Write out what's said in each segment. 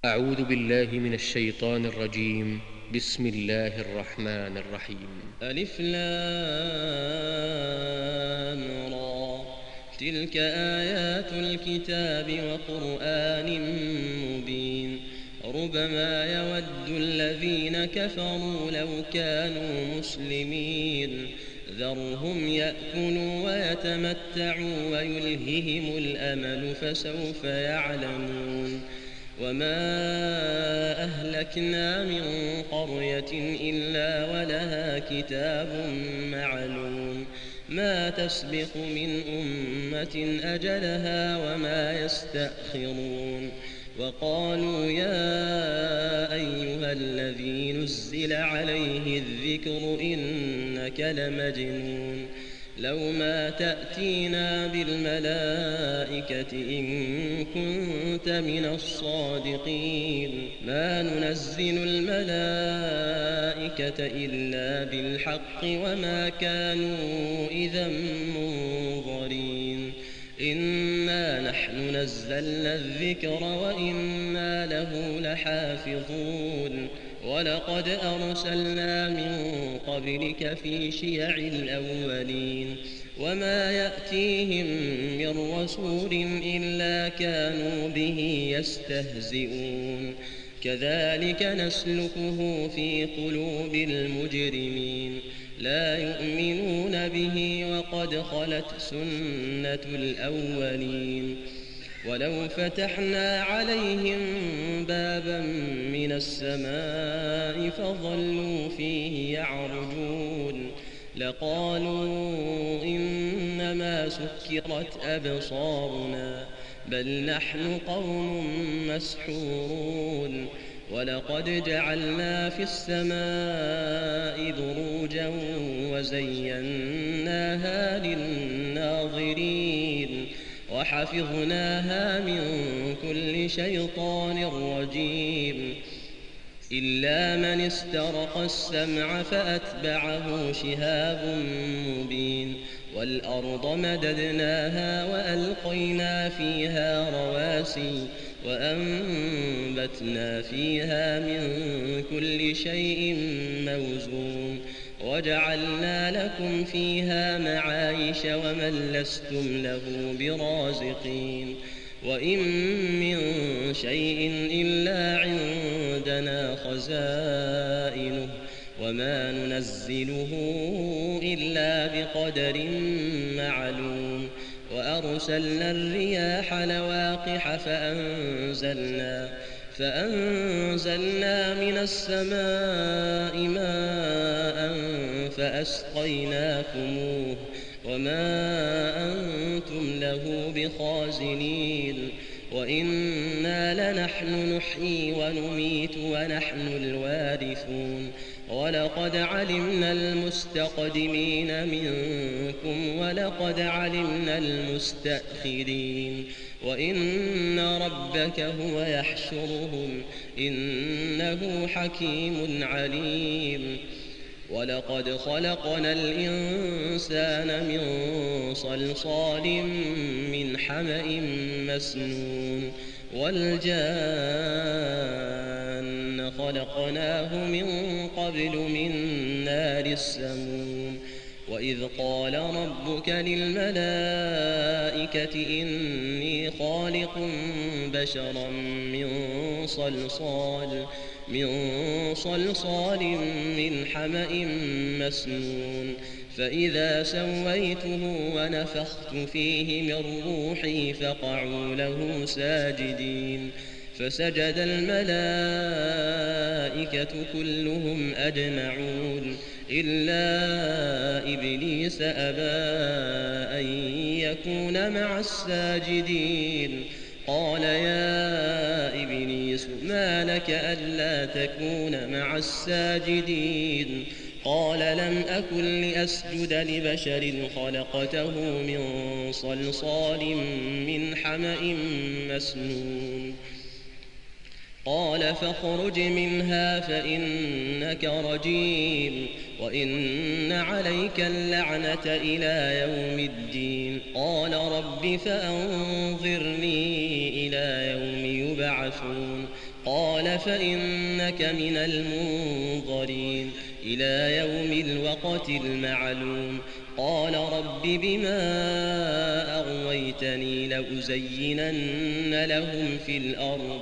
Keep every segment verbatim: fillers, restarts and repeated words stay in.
أعوذ بالله من الشيطان الرجيم. بسم الله الرحمن الرحيم. ألف لام را، تلك آيات الكتاب وقرآن مبين. ربما يود الذين كفروا لو كانوا مسلمين، ذرهم يأكلوا ويتمتعوا ويلههم الأمل فسوف يعلمون. وما أهلكنا من قرية إلا ولها كتاب معلوم، ما تسبق من أمة أجلها وما يستأخرون. وقالوا يا أيها الذي نزل عليه الذكر إنك لمجنون، لو ما تأتينا بالملائكة إن كنت من الصادقين. ما ننزل الملائكة إلا بالحق وما كانوا إذا منظرين. إنا نحن نزلنا الذكر وإنا له لحافظون. ولقد أرسلنا من قبلك في شيع الأولين، وما يأتيهم من رسول إلا كانوا به يستهزئون. كذلك نسلكه في قلوب المجرمين، لا يؤمنون به وقد خلت سنة الأولين. ولو فتحنا عليهم بابا من السماء فظلوا فيه يعرجون لقالوا إنما سكرت أبصارنا بل نحن قوم مسحورون. ولقد جعلنا في السماء بروجا وزيناها للناظرين وحفظناها من كل شيطان رجيم إلا من استرق السمع فأتبعه شهاب مبين. والأرض مددناها وألقينا فيها رواسي وأنبتنا فيها من كل شيء موزون وجعلنا لكم فيها معايش ومن لستم له برازقين. وإن من شيء إلا عندنا خزائنه وما ننزله إلا بقدر معلوم. وأرسلنا الرياح لواقح فأنزلنا فأنزلنا من السماء ماء فأسقيناكموه وما أنتم له بخازنين. وإنا لنحن نحيي ونميت ونحن الوارثون. ولقد علمنا المستقدمين منكم ولقد علمنا المستأخرين. وإن ربك هو يحشرهم إنه حكيم عليم. ولقد خلقنا الإنسان من صلصال من حمأ مسنون والجان خلقناه من قبل من نار السموم. وإذ قال ربك للملائكة إني خالق بشرا من صلصال من صلصال من حمأ مسنون فإذا سويته ونفخت فيه من روحي فقعوا له ساجدين. فسجد الملائكة كلهم أجمعون إلا إبليس أبى أن يكون مع الساجدين. قال يا إبليس ما لك ألا تكون مع الساجدين؟ قال لم أكن لأسجد لبشر خلقته من صلصال من حمأ مسنون. قال فاخرج منها فإنك رجيم وإن عليك اللعنة إلى يوم الدين. قال رب فأنظرني إلى يوم يبعثون يبعثون قال فإنك من المنظرين إلى يوم الوقت المعلوم قال رب بما أغويتني لأزينن لهم في الأرض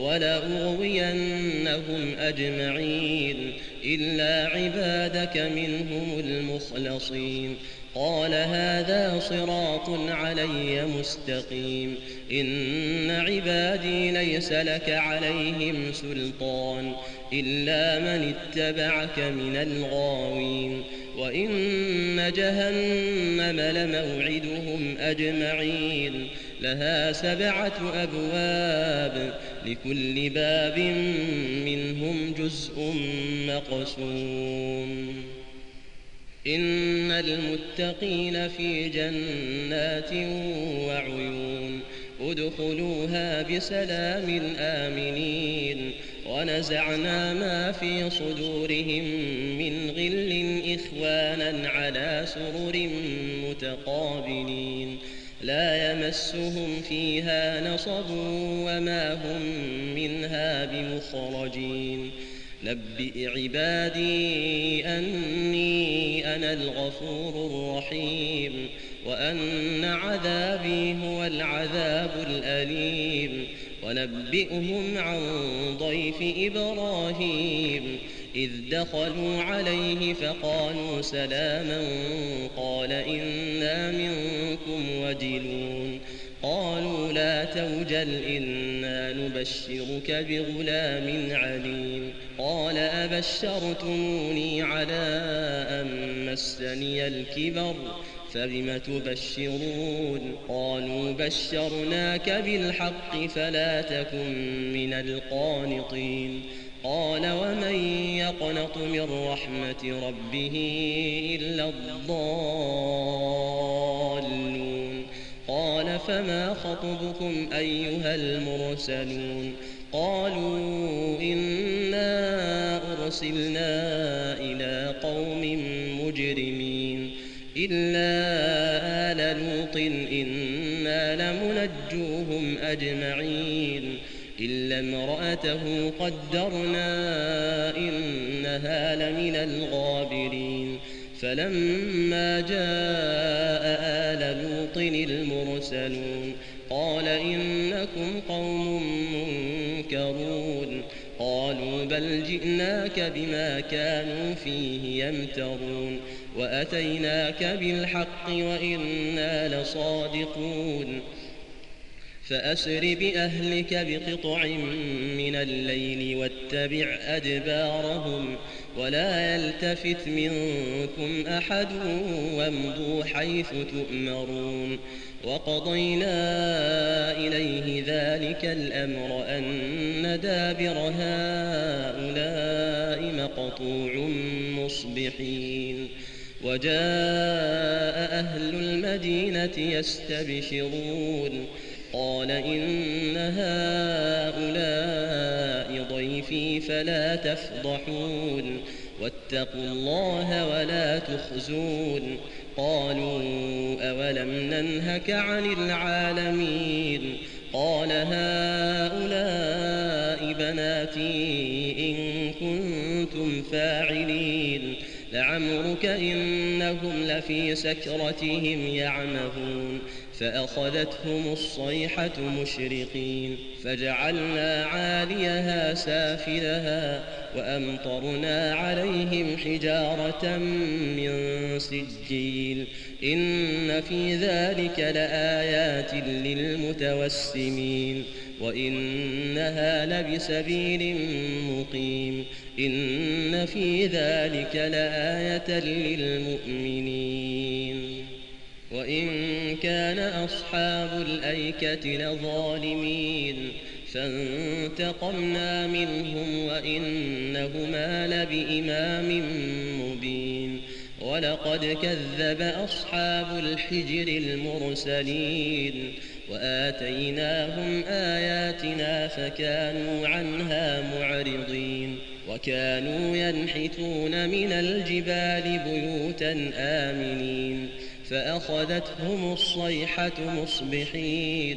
ولأغوينهم أجمعين إلا عبادك منهم المخلصين قال هذا صراط علي مستقيم إن عبادي ليس لك عليهم سلطان إلا من اتبعك من الغاوين وإن جهنم لموعدهم أجمعين لها سبعة أبواب لكل باب منهم جزء مقسوم إن المتقين في جنات وعيون ادخلوها بسلام آمنين ونزعنا ما في صدورهم من غل إخوانا على سرر متقابلين لا يمسهم فيها نصب وما هم منها بمخرجين نبئ عبادي أني أنا الغفور الرحيم وأن عذابي هو العذاب الأليم ونبئهم عن ضيف إبراهيم إذ دخلوا عليه فقالوا سلاما قال إنا منكم وجلون قالوا لا توجل إنا نبشرك بغلام عليم قال أبشرتموني على أن مسني الكبر فبم تبشرون قالوا بشرناك بالحق فلا تكن من القانطين قال ومن يقنط من رحمة ربه إلا الضالون قال فما خطبكم أيها المرسلون قالوا إنا أرسلنا إلى قوم مجرمين إلا آل لوط إنا لمنجوهم أجمعين إلا امرأته قدرنا إنها لمن الغابرين فلما جاء آل لوط المرسلون قال إنكم قوم منكرون قالوا بل جئناك بما كانوا فيه يمترون وأتيناك بالحق وإنا لصادقون فأسر بأهلك بقطع من الليل واتبع أدبارهم ولا يلتفت منكم أحد وامضوا حيث تؤمرون وقضينا إليه ذلك الأمر أن دابر هؤلاء مقطوع مصبحين وجاء أهل المدينة يستبشرون قال إن هؤلاء ضيفي فلا تفضحون واتقوا الله ولا تخزون قالوا أولم ننهك عن العالمين قال هؤلاء بناتي إن كنتم فاعلين لعمرك إنهم لفي سكرتهم يعمهون فأخذتهم الصيحة مشرقين فجعلنا عاليها سافلها وأمطرنا عليهم حجارة من سجيل إن في ذلك لآيات للمتوسمين وإنها لبسبيل مقيم إن في ذلك لآية للمؤمنين وإن كان أصحاب الأيكة لظالمين فانتقمنا منهم وإنهما لبإمام مبين ولقد كذب أصحاب الحجر المرسلين وآتيناهم آياتنا فكانوا عنها معرضين وكانوا ينحتون من الجبال بيوتا آمنين فأخذتهم الصيحة مصبحين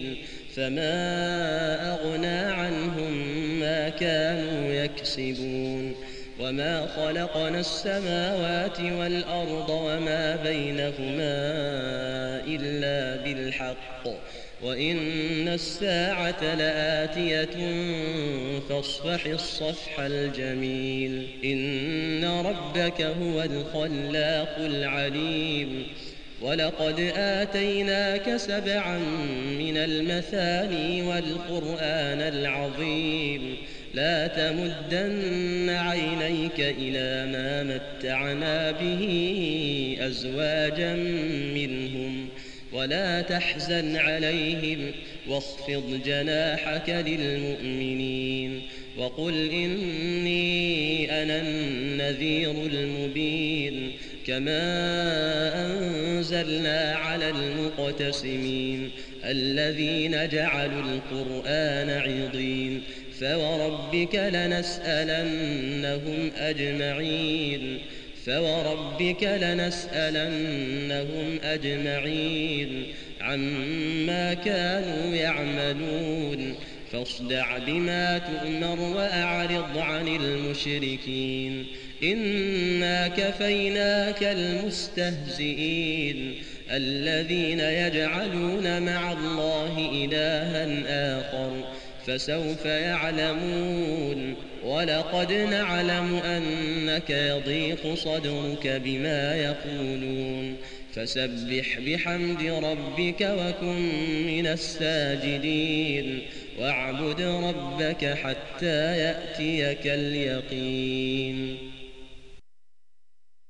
فما أغنى عنهم ما كانوا يكسبون وما خلقنا السماوات والأرض وما بينهما إلا بالحق وإن الساعة لآتية فاصفح الصفح الجميل إن ربك هو الخلاق العليم ولقد آتيناك سبعا من المثاني والقرآن العظيم لا تمدن عينيك إلى ما متعنا به أزواجا منهم ولا تحزن عليهم واخفض جناحك للمؤمنين وقل إني أنا النذير المبين كما أنزلنا على المقتسمين الذين جعلوا القرآن عضين فوربك لنسألنهم أجمعين فوربك لنسألنهم أجمعين عما كانوا يعملون فاصدع بما تؤمر وأعرض عن المشركين إنا كفيناك المستهزئين الذين يجعلون مع الله إلها آخر فسوف يعلمون ولقد نعلم أنك يضيق صدرك بما يقولون فسبح بحمد ربك وكن من الساجدين واعبد ربك حتى يأتيك اليقين.